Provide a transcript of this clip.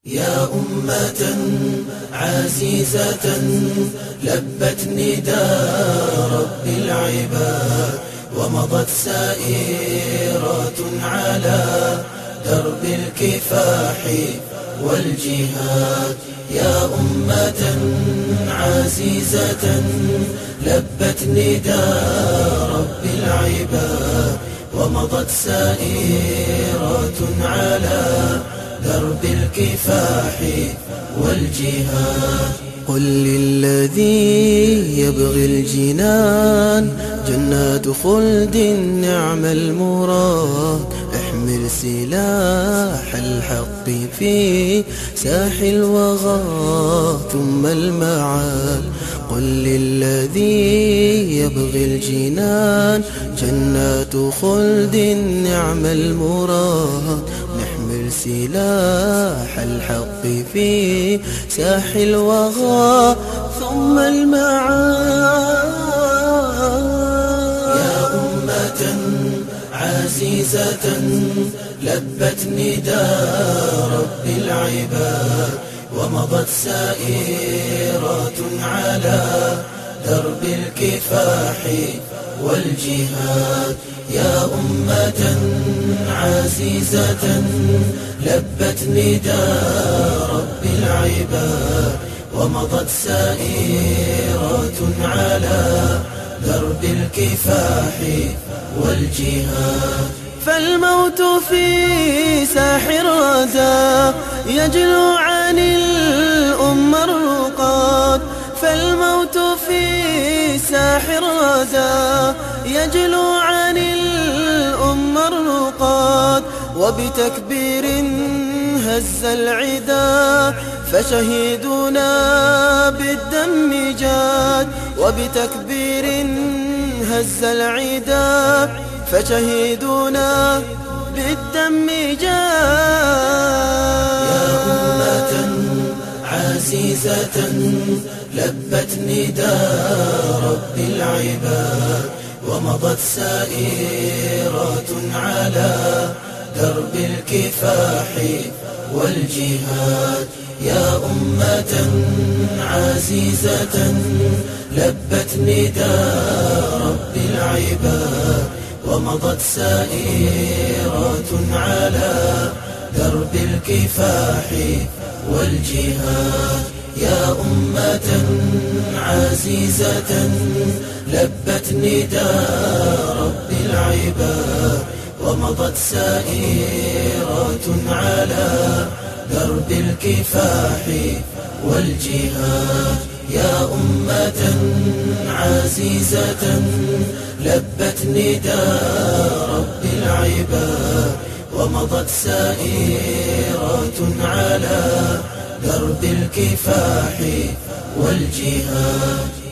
يا أمة عزيزة لبت نداء رب العباد ومضت سائرة على درب الكفاح والجهاد. يا أمة عزيزة لبت نداء رب العباد ومضت سائرة على درب الكفاح والجهاد. قل للذي يبغي الجنان جنات خلد نعم المراد. احمل سلاح الحق في ساح الوغى ثم المعاد. قل للذي يبغي الجنان جنات خلد نعم المراد. نحمل سلاح الحق في ساح الوغى ثم المعاد. يا أمة عزيزة لبت نداء رب العباد ومضت سائرة على درب الكفاح والجهاد. يا أمة عزيزة لبت نداء رب العباد ومضت سائرة على درب الكفاح والجهاد. فالموت في ساح الردى يجلو عن الأمة الرقاد. فالموت في ساح الردى يجلو عن الأمة الرقاد. وبتكبير هز العدا فشهيدنا بالدم جاد. وبتكبير هز العدا فشهيدنا بالدم جاد. يا أمة عزيزة لبت نداء رب العباد ومضت سائرة على درب الكفاح والجهاد. يا أمة عزيزة لبت نداء رب العباد ومضت سائرة على درب الكفاح والجهاد. يا أمة عزيزة لبت نداء رب العباد ومضت سائرة على درب الكفاح والجهاد. يا أمة عزيزة لبت نداء رب العباد ومضت سائرة على درب الكفاح والجهاد.